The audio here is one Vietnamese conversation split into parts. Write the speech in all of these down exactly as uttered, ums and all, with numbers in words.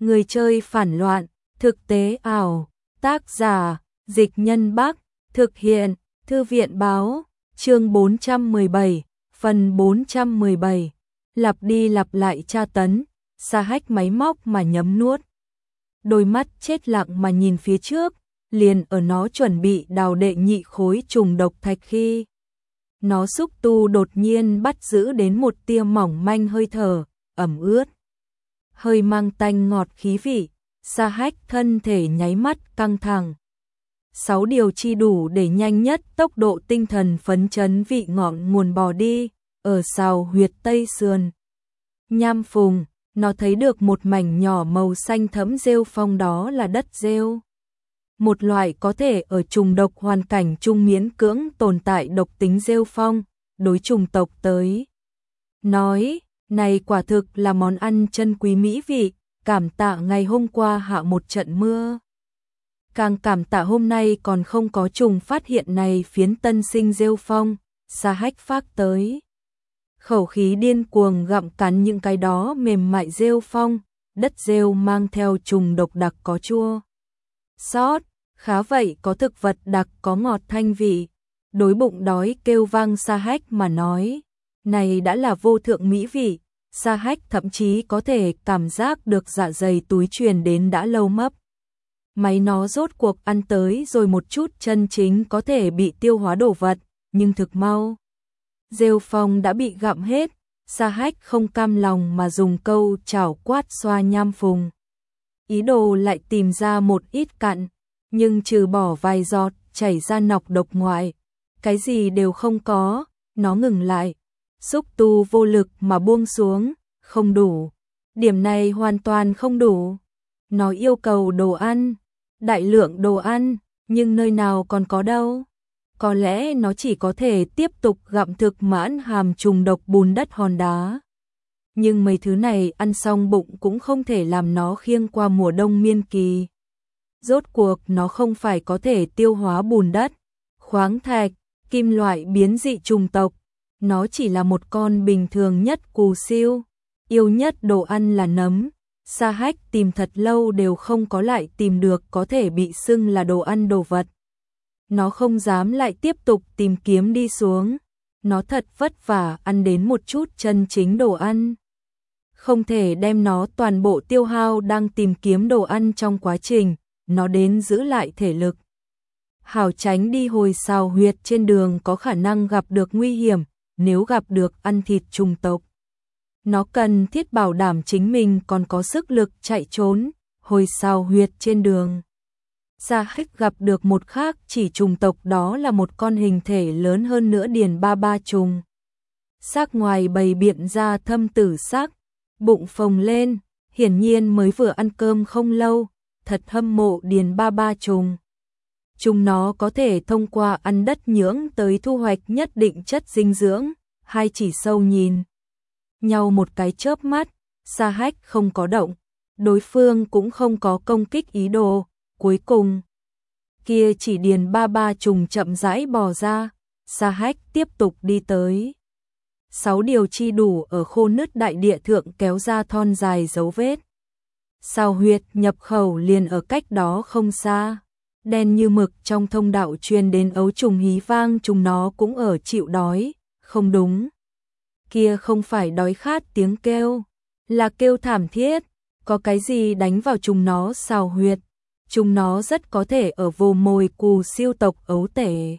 Người chơi phản loạn, thực tế ảo, tác giả, Dịch Nhân Bắc, thực hiện, Thư viện báo, chương bốn trăm mười bảy, phần bốn trăm mười bảy, lặp đi lặp lại tra tấn, Sa Hách máy móc mà nhấm nuốt. Đôi mắt chết lặng mà nhìn phía trước, liền ở nó chuẩn bị đào đệ nhị khối trùng độc thạch khi nó xúc tu đột nhiên bắt giữ đến một tia mỏng manh hơi thở, ẩm ướt. Hơi mang tanh ngọt khí vị, Sa Hách thân thể nháy mắt căng thẳng. Sáu điều chi đủ để nhanh nhất tốc độ tinh thần phấn chấn vị ngọn nguồn bò đi, ở sào huyệt tây sườn. Nham phùng, nó thấy được một mảnh nhỏ màu xanh thẫm rêu phong, đó là đất rêu. Một loại có thể ở trùng độc hoàn cảnh chung miễn cưỡng tồn tại độc tính rêu phong, đối trùng tộc tới. Nói, này quả thực là món ăn chân quý mỹ vị, cảm tạ ngày hôm qua hạ một trận mưa. Càng cảm tạ hôm nay còn không có trùng phát hiện này phiến tân sinh rêu phong, Sa Hách phác tới. Khẩu khí điên cuồng gặm cắn những cái đó mềm mại rêu phong, đất rêu mang theo trùng độc đặc có chua xót, khá vậy có thực vật đặc có ngọt thanh vị. Đối bụng đói kêu vang Sa Hách mà nói, này đã là vô thượng mỹ vị. Sa Hách thậm chí có thể cảm giác được dạ dày túi truyền đến đã lâu mấp. Máy nó rốt cuộc ăn tới rồi một chút chân chính có thể bị tiêu hóa đồ vật, nhưng thực mau. Rêu phong đã bị gặm hết, Sa Hách không cam lòng mà dùng câu chảo quát xoa nham phùng. Ý đồ lại tìm ra một ít cặn, nhưng trừ bỏ vài giọt chảy ra nọc độc ngoại, cái gì đều không có. Nó ngừng lại, xúc tu vô lực mà buông xuống, không đủ. Điểm này hoàn toàn không đủ. Nó yêu cầu đồ ăn, đại lượng đồ ăn, nhưng nơi nào còn có đâu. Có lẽ nó chỉ có thể tiếp tục gặm thực mãn hàm trùng độc bùn đất hòn đá. Nhưng mấy thứ này ăn xong bụng cũng không thể làm nó khiêng qua mùa đông miên kỳ. Rốt cuộc nó không phải có thể tiêu hóa bùn đất, khoáng thạch, kim loại biến dị trùng tộc. Nó chỉ là một con bình thường nhất cù siêu, yêu nhất đồ ăn là nấm. Sa Hách tìm thật lâu đều không có lại tìm được có thể bị xưng là đồ ăn đồ vật. Nó không dám lại tiếp tục tìm kiếm đi xuống. Nó thật vất vả ăn đến một chút chân chính đồ ăn. Không thể đem nó toàn bộ tiêu hao đang tìm kiếm đồ ăn trong quá trình, nó đến giữ lại thể lực. Hảo tránh đi hồi sào huyệt trên đường có khả năng gặp được nguy hiểm. Nếu gặp được ăn thịt trùng tộc, nó cần thiết bảo đảm chính mình còn có sức lực chạy trốn, hồi sào huyệt trên đường. Sa Hách gặp được một khác chỉ trùng tộc, đó là một con hình thể lớn hơn nữa điền ba ba trùng. Xác ngoài bày biện ra thâm tử sắc, bụng phồng lên, hiển nhiên mới vừa ăn cơm không lâu, thật hâm mộ điền ba ba trùng. Chúng nó có thể thông qua ăn đất nhưỡng tới thu hoạch nhất định chất dinh dưỡng. Hai chỉ sâu nhìn nhau một cái chớp mắt, Sa Hách không có động, đối phương cũng không có công kích ý đồ. Cuối cùng, kia chỉ điền ba ba trùng chậm rãi bò ra, Sa Hách tiếp tục đi tới. Sáu điều chi đủ ở khô nứt đại địa thượng kéo ra thon dài dấu vết. Sào huyệt nhập khẩu liền ở cách đó không xa. Đen như mực trong thông đạo truyền đến ấu trùng hí vang, chúng nó cũng ở chịu đói. Không đúng, kia không phải đói khát tiếng kêu, là kêu thảm thiết. Có cái gì đánh vào chúng nó sào huyệt. Chúng nó rất có thể ở vồ mồi cù siêu tộc ấu tể.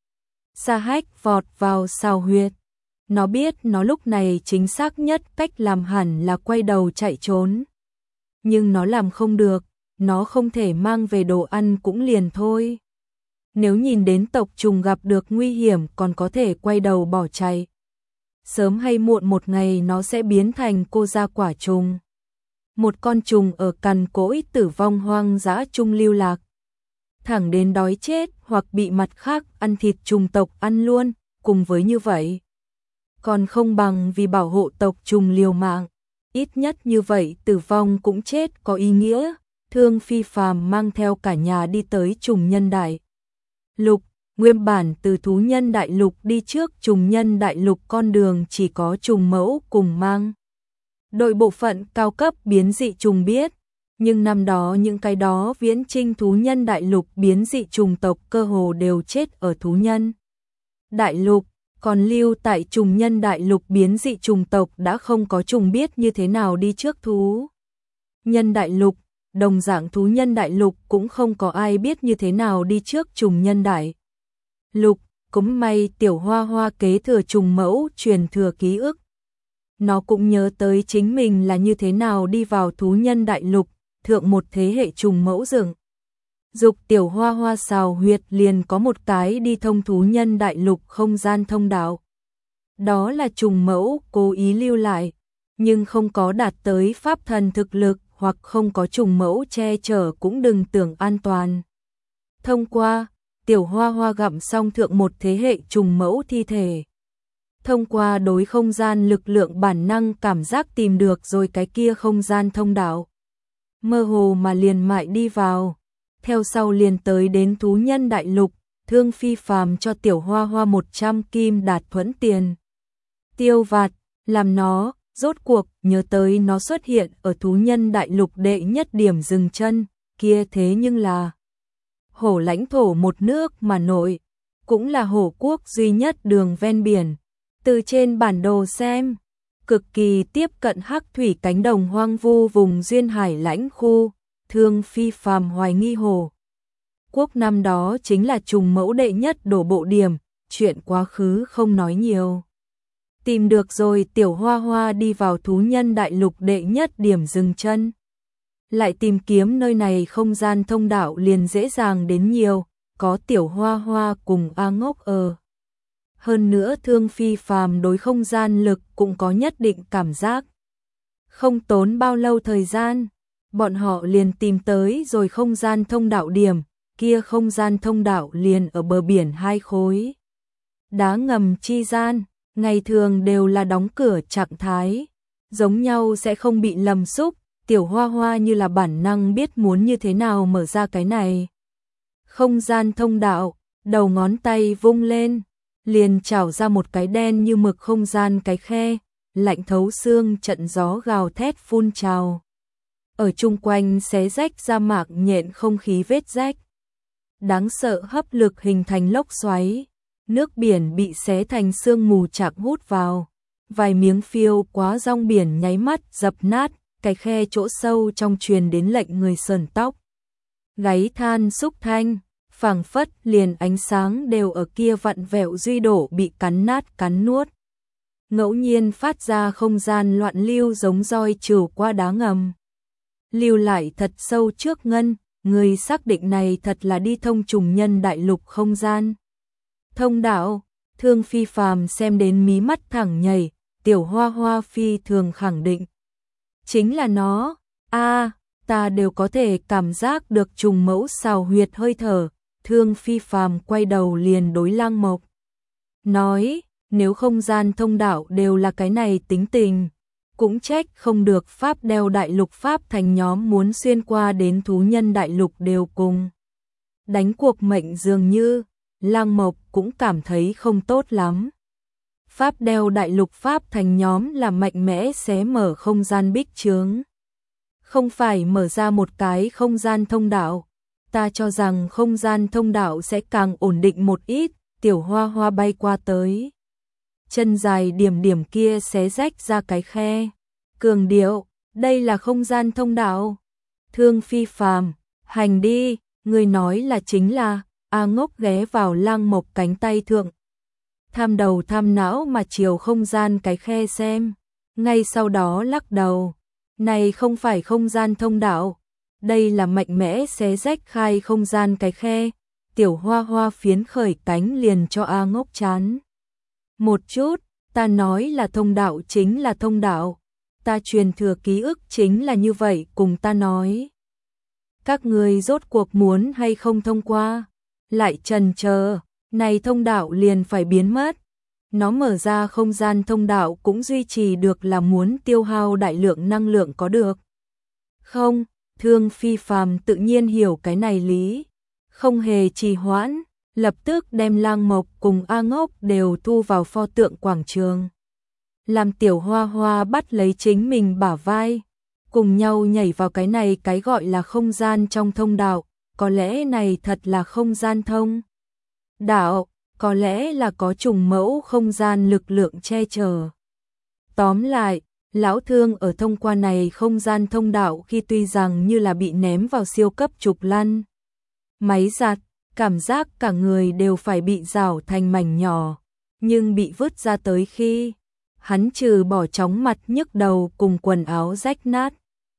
Sa Hách vọt vào sào huyệt. Nó biết nó lúc này chính xác nhất cách làm hẳn là quay đầu chạy trốn. Nhưng nó làm không được, nó không thể mang về đồ ăn cũng liền thôi. Nếu nhìn đến tộc trùng gặp được nguy hiểm còn có thể quay đầu bỏ chạy. Sớm hay muộn một ngày nó sẽ biến thành cô gia quả trùng. Một con trùng ở cằn cỗi tử vong hoang dã chung lưu lạc. Thẳng đến đói chết hoặc bị mặt khác ăn thịt trùng tộc ăn luôn, cùng với như vậy. Còn không bằng vì bảo hộ tộc trùng liều mạng. Ít nhất như vậy tử vong cũng chết có ý nghĩa. Thương Phi Phàm mang theo cả nhà đi tới trùng nhân đại lục. Nguyên bản từ thú nhân đại lục đi trước trùng nhân đại lục con đường chỉ có trùng mẫu cùng mang đội bộ phận cao cấp biến dị trùng biết. Nhưng năm đó những cái đó viễn chinh thú nhân đại lục biến dị trùng tộc cơ hồ đều chết ở thú nhân đại lục, còn lưu tại trùng nhân đại lục biến dị trùng tộc đã không có trùng biết như thế nào đi trước thú nhân đại lục, đồng dạng thú nhân đại lục cũng không có ai biết như thế nào đi trước trùng nhân đại lục, cũng may tiểu hoa hoa kế thừa trùng mẫu truyền thừa ký ức. Nó cũng nhớ tới chính mình là như thế nào đi vào thú nhân đại lục, thượng một thế hệ trùng mẫu rừng. Dục tiểu hoa hoa xào huyệt liền có một cái đi thông thú nhân đại lục không gian thông đạo. Đó là trùng mẫu cố ý lưu lại, nhưng không có đạt tới pháp thần thực lực hoặc không có trùng mẫu che chở cũng đừng tưởng an toàn. Thông qua, tiểu hoa hoa gặm xong thượng một thế hệ trùng mẫu thi thể. Thông qua đối không gian lực lượng bản năng cảm giác tìm được rồi cái kia không gian thông đạo. Mơ hồ mà liền mại đi vào. Theo sau liền tới đến thú nhân đại lục, Thương Phi Phàm cho tiểu hoa hoa một trăm kim đạt thuẫn tiền. Tiêu vặt, làm nó, rốt cuộc, nhớ tới nó xuất hiện ở thú nhân đại lục đệ nhất điểm dừng chân, kia thế nhưng là hổ lãnh thổ một nước mà nội, cũng là hổ quốc duy nhất đường ven biển. Từ trên bản đồ xem, cực kỳ tiếp cận hắc thủy cánh đồng hoang vu vùng duyên hải lãnh khu, Thương Phi Phàm hoài nghi hổ quốc năm đó chính là trùng mẫu đệ nhất đổ bộ điểm, chuyện quá khứ không nói nhiều. Tìm được rồi tiểu hoa hoa đi vào thú nhân đại lục đệ nhất điểm dừng chân. Lại tìm kiếm nơi này không gian thông đạo liền dễ dàng đến nhiều, có tiểu hoa hoa cùng A Ngốc ở. Hơn nữa Thương Phi Phàm đối không gian lực cũng có nhất định cảm giác. Không tốn bao lâu thời gian, bọn họ liền tìm tới rồi không gian thông đạo điểm, kia không gian thông đạo liền ở bờ biển hai khối. Đá ngầm chi gian, ngày thường đều là đóng cửa trạng thái, giống nhau sẽ không bị lầm xúc, tiểu hoa hoa như là bản năng biết muốn như thế nào mở ra cái này. Không gian thông đạo, đầu ngón tay vung lên, liền trào ra một cái đen như mực không gian cái khe, lạnh thấu xương trận gió gào thét phun trào. Ở chung quanh xé rách ra mạc nhện không khí vết rách. Đáng sợ hấp lực hình thành lốc xoáy, nước biển bị xé thành sương mù chạc hút vào. Vài miếng phiêu quá rong biển nháy mắt dập nát, cái khe chỗ sâu trong truyền đến lệnh người sờn tóc. Gáy than xúc thanh, phảng phất liền ánh sáng đều ở kia vặn vẹo duy đổ bị cắn nát cắn nuốt. Ngẫu nhiên phát ra không gian loạn lưu giống roi trừ qua đá ngầm. Lưu lại thật sâu trước ngân, người xác định này thật là đi thông trùng nhân đại lục không gian. Thông đạo, Thương Phi Phàm xem đến mí mắt thẳng nhảy, tiểu hoa hoa phi thường khẳng định. Chính là nó, a ta đều có thể cảm giác được trùng mẫu xào huyệt hơi thở. Thương Phi Phàm quay đầu liền đối Lăng Mộc. Nói, nếu không gian thông đạo đều là cái này tính tình, cũng trách không được Pháp đeo đại lục Pháp thành nhóm muốn xuyên qua đến thú nhân đại lục đều cùng. Đánh cuộc mệnh dường như, Lăng Mộc cũng cảm thấy không tốt lắm. Pháp đeo đại lục Pháp thành nhóm là mạnh mẽ xé mở không gian bích chướng. Không phải mở ra một cái không gian thông đạo. Ta cho rằng không gian thông đạo sẽ càng ổn định một ít, tiểu hoa hoa bay qua tới. Chân dài điểm điểm kia xé rách ra cái khe. Cường điệu, đây là không gian thông đạo. Thương Phi Phàm, hành đi, người nói là chính là, A Ngốc ghé vào Lăng Mộc cánh tay thượng. Tham đầu tham não mà chiều không gian cái khe xem. Ngay sau đó lắc đầu, này không phải không gian thông đạo. Đây là mạnh mẽ xé rách khai không gian cái khe, tiểu hoa hoa phiến khởi cánh liền cho A Ngốc chán. Một chút, ta nói là thông đạo chính là thông đạo, ta truyền thừa ký ức chính là như vậy cùng ta nói. Các người rốt cuộc muốn hay không thông qua, lại chần chờ, này thông đạo liền phải biến mất. Nó mở ra không gian thông đạo cũng duy trì được là muốn tiêu hao đại lượng năng lượng có được. Không. Thương Phi Phàm tự nhiên hiểu cái này lý, không hề trì hoãn, lập tức đem Lăng Mộc cùng A Ngốc đều thu vào pho tượng quảng trường. Làm tiểu hoa hoa bắt lấy chính mình bả vai, cùng nhau nhảy vào cái này cái gọi là không gian trong thông đạo, có lẽ này thật là không gian thông đạo, có lẽ là có trùng mẫu không gian lực lượng che chở. Tóm lại, lão Thương ở thông qua này không gian thông đạo khi tuy rằng như là bị ném vào siêu cấp trục lăn máy giặt, cảm giác cả người đều phải bị rào thành mảnh nhỏ, nhưng bị vứt ra tới khi hắn trừ bỏ chóng mặt nhức đầu cùng quần áo rách nát,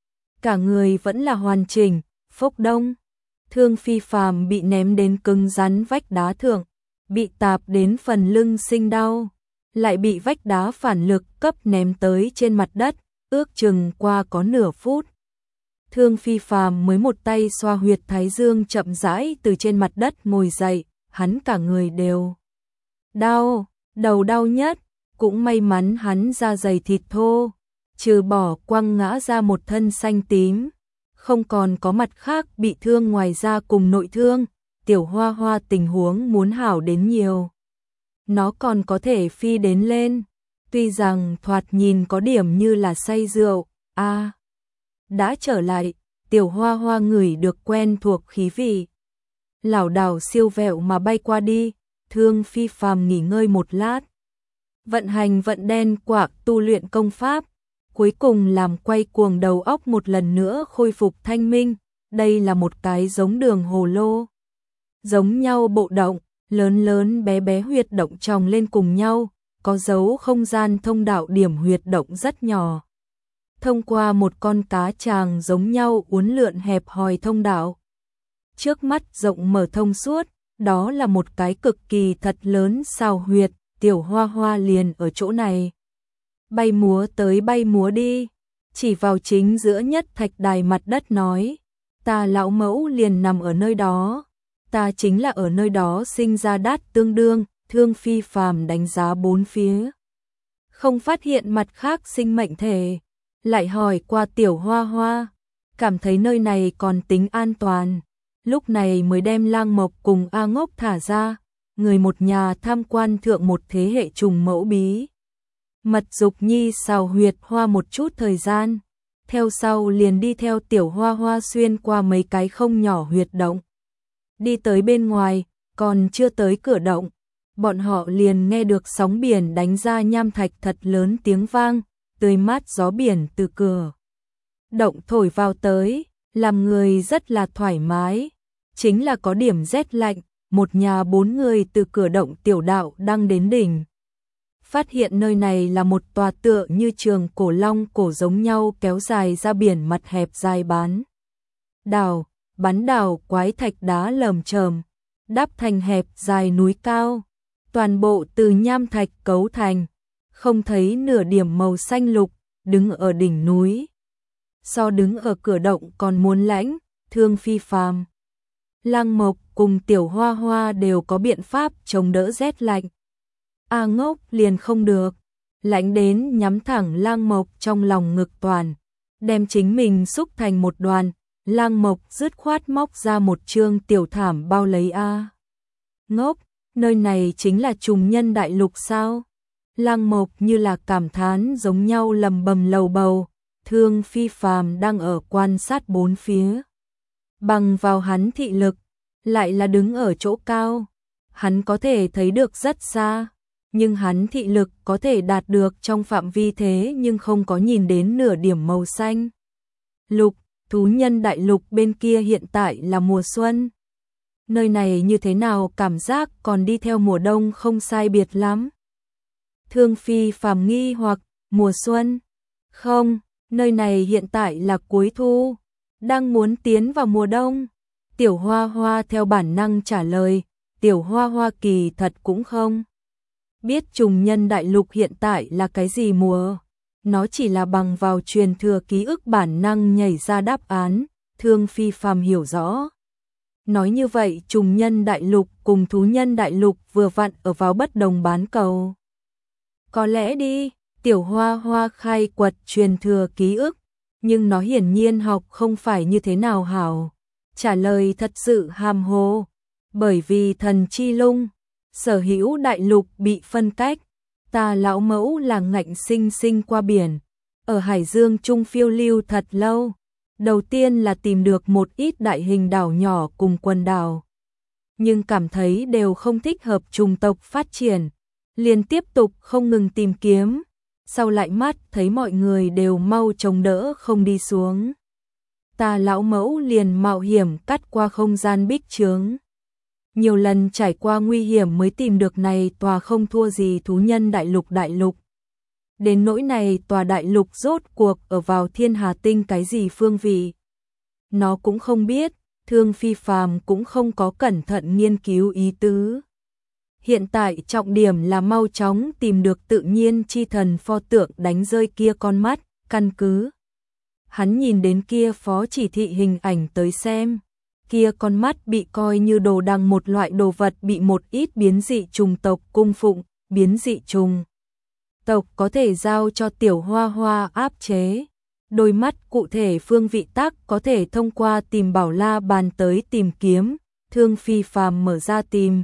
cả người vẫn là hoàn chỉnh. Phốc đông, Thương Phi Phàm bị ném đến cứng rắn vách đá thượng, bị tạp đến phần lưng sinh đau, lại bị vách đá phản lực cấp ném tới trên mặt đất, ước chừng qua có nửa phút. Thương Phi Phàm mới một tay xoa huyệt thái dương chậm rãi từ trên mặt đất ngồi dậy, hắn cả người đều đau, đầu đau nhất, cũng may mắn hắn da dày thịt thô, trừ bỏ quăng ngã ra một thân xanh tím, không còn có mặt khác bị thương ngoài ra cùng nội thương. Tiểu Hoa Hoa tình huống muốn hảo đến nhiều, nó còn có thể phi đến lên, tuy rằng thoạt nhìn có điểm như là say rượu. A, à, đã trở lại, Tiểu Hoa Hoa ngửi được quen thuộc khí vị, lảo đảo siêu vẹo mà bay qua đi. Thương Phi Phàm nghỉ ngơi một lát, vận hành vận đen quạc tu luyện công pháp, cuối cùng làm quay cuồng đầu óc một lần nữa khôi phục thanh minh. Đây là một cái giống đường hồ lô giống nhau bộ động, lớn lớn bé bé huyệt động chồng lên cùng nhau, có dấu không gian thông đạo điểm huyệt động rất nhỏ. Thông qua một con cá tràng giống nhau uốn lượn hẹp hòi thông đạo. Trước mắt rộng mở thông suốt, đó là một cái cực kỳ thật lớn sao huyệt, Tiểu Hoa Hoa liền ở chỗ này. Bay múa tới bay múa đi, chỉ vào chính giữa nhất thạch đài mặt đất nói, ta lão mẫu liền nằm ở nơi đó. Ta chính là ở nơi đó sinh ra đát tương đương. Thương Phi Phàm đánh giá bốn phía, không phát hiện mặt khác sinh mệnh thể, lại hỏi qua Tiểu Hoa Hoa, cảm thấy nơi này còn tính an toàn, lúc này mới đem Lang Mộc cùng A Ngốc thả ra, người một nhà tham quan thượng một thế hệ trùng mẫu bí mật dục nhi xào huyệt hoa một chút thời gian, theo sau liền đi theo Tiểu Hoa Hoa xuyên qua mấy cái không nhỏ huyệt động. Đi tới bên ngoài, còn chưa tới cửa động, bọn họ liền nghe được sóng biển đánh ra nham thạch thật lớn tiếng vang, tươi mát gió biển từ cửa động thổi vào tới, làm người rất là thoải mái, chính là có điểm rét lạnh. Một nhà bốn người từ cửa động tiểu đạo đang đến đỉnh, phát hiện nơi này là một tòa tựa như trường cổ long cổ giống nhau kéo dài ra biển mặt hẹp dài bán đảo. Bán đảo quái thạch đá lởm chởm, đắp thành hẹp dài núi cao, toàn bộ từ nham thạch cấu thành, không thấy nửa điểm màu xanh lục, đứng ở đỉnh núi. So đứng ở cửa động còn muốn lãnh. Thương Phi Phàm, Lang Mộc cùng Tiểu Hoa Hoa đều có biện pháp chống đỡ rét lạnh. A Ngốc liền không được, lãnh đến nhắm thẳng Lang Mộc trong lòng ngực toàn, đem chính mình xúc thành một đoàn. Lang Mộc dứt khoát móc ra một trương tiểu thảm bao lấy A Ngốc, nơi này chính là trùng nhân đại lục sao? Lang Mộc như là cảm thán giống nhau lầm bầm lầu bầu. Thương Phi Phàm đang ở quan sát bốn phía, bằng vào hắn thị lực, lại là đứng ở chỗ cao, hắn có thể thấy được rất xa, nhưng hắn thị lực có thể đạt được trong phạm vi thế nhưng không có nhìn đến nửa điểm màu xanh lục. Thú nhân đại lục bên kia hiện tại là mùa xuân, nơi này như thế nào cảm giác còn đi theo mùa đông không sai biệt lắm. Thương Phi Phàm nghi hoặc, mùa xuân? Không, nơi này hiện tại là cuối thu, đang muốn tiến vào mùa đông. Tiểu Hoa Hoa theo bản năng trả lời. Tiểu Hoa Hoa kỳ thật cũng không biết trùng nhân đại lục hiện tại là cái gì mùa, nó chỉ là bằng vào truyền thừa ký ức bản năng nhảy ra đáp án. Thương Phi Phàm hiểu rõ. Nói như vậy trùng nhân đại lục cùng thú nhân đại lục vừa vặn ở vào bất đồng bán cầu. Có lẽ đi. Tiểu Hoa Hoa khai quật truyền thừa ký ức, nhưng nó hiển nhiên học không phải như thế nào hảo. Trả lời thật sự hàm hồ, bởi vì thần chi lung, sở hữu đại lục bị phân cách, ta lão mẫu là ngạnh sinh sinh qua biển, ở Hải Dương Trung phiêu lưu thật lâu. Đầu tiên là tìm được một ít đại hình đảo nhỏ cùng quần đảo, nhưng cảm thấy đều không thích hợp chủng tộc phát triển, liền tiếp tục không ngừng tìm kiếm, sau lại mắt thấy mọi người đều mau chống đỡ không đi xuống. Ta lão mẫu liền mạo hiểm cắt qua không gian bích chướng. Nhiều lần trải qua nguy hiểm mới tìm được này tòa không thua gì thú nhân đại lục đại lục. Đến nỗi này tòa đại lục rốt cuộc ở vào thiên hà tinh cái gì phương vị. Nó cũng không biết, Thương Phi Phàm cũng không có cẩn thận nghiên cứu ý tứ. Hiện tại trọng điểm là mau chóng tìm được tự nhiên chi thần pho tượng đánh rơi kia con mắt, căn cứ. Hắn nhìn đến kia phó chỉ thị hình ảnh tới xem. Kia con mắt bị coi như đồ đằng một loại đồ vật bị một ít biến dị trùng tộc cung phụng, biến dị trùng tộc có thể giao cho tiểu hoa hoa áp chế. Đôi mắt cụ thể phương vị tác có thể thông qua tìm bảo la bàn tới tìm kiếm. Thương Phi Phàm mở ra tìm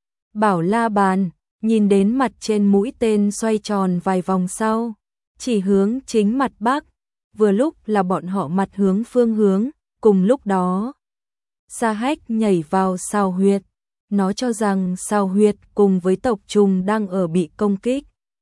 bảo la bàn, nhìn đến mặt trên mũi tên xoay tròn vài vòng sau, chỉ hướng chính mặt bắc, vừa lúc là bọn họ mặt hướng phương hướng, cùng lúc đó. Sa Hách nhảy vào sao huyệt, nó cho rằng sao huyệt cùng với tộc trùng đang ở bị công kích.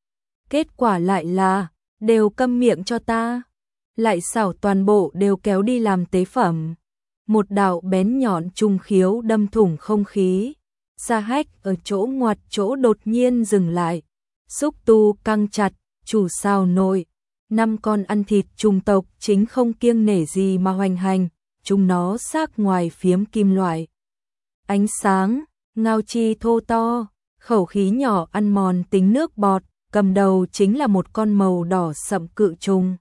Kết quả lại là, đều câm miệng cho ta, lại xảo toàn bộ đều kéo đi làm tế phẩm. Một đạo bén nhọn trùng khiếu đâm thủng không khí. Sa Hách ở chỗ ngoặt chỗ đột nhiên dừng lại, xúc tu căng chặt, chủ sao nội. Năm con ăn thịt trùng tộc chính không kiêng nể gì mà hoành hành, chúng nó xác ngoài phiếm kim loại. Ánh sáng, ngao chi thô to, khẩu khí nhỏ ăn mòn tính nước bọt, cầm đầu chính là một con màu đỏ sậm cự trùng.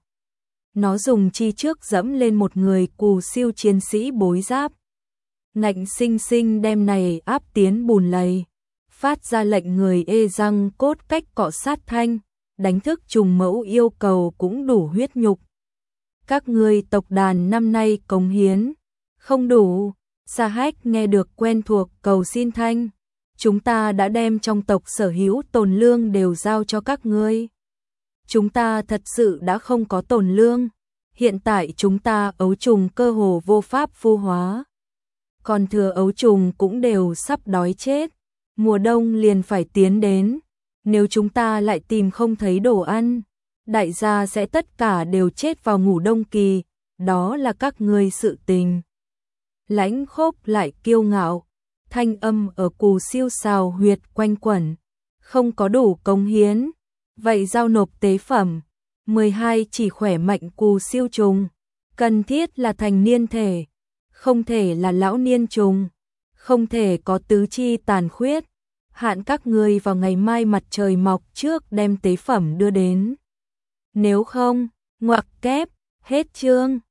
Nó dùng chi trước dẫm lên một người cù siêu chiến sĩ bối giáp. Ngạnh sinh sinh đem này áp tiến bùn lầy, phát ra lệnh người ê răng cốt cách cọ sát thanh, đánh thức trùng mẫu yêu cầu cũng đủ huyết nhục. Các ngươi tộc đàn năm nay cống hiến không đủ. Sa Hách nghe được quen thuộc cầu xin thanh, chúng ta đã đem trong tộc sở hữu tồn lương đều giao cho các ngươi. Chúng ta thật sự đã không có tồn lương, hiện tại chúng ta ấu trùng cơ hồ vô pháp phu hóa. Còn thừa ấu trùng cũng đều sắp đói chết, mùa đông liền phải tiến đến, nếu chúng ta lại tìm không thấy đồ ăn, đại gia sẽ tất cả đều chết vào ngủ đông kỳ, đó là các ngươi sự tình. Lãnh Khốc lại kiêu ngạo, thanh âm ở cù siêu xào huyệt quanh quẩn, không có đủ cống hiến, vậy giao nộp tế phẩm. mười hai chỉ khỏe mạnh cù siêu trùng, cần thiết là thành niên thể, không thể là lão niên trùng, không thể có tứ chi tàn khuyết. Hạn các ngươi vào ngày mai mặt trời mọc trước đem tế phẩm đưa đến. Nếu không, ngoặc kép, hết chương.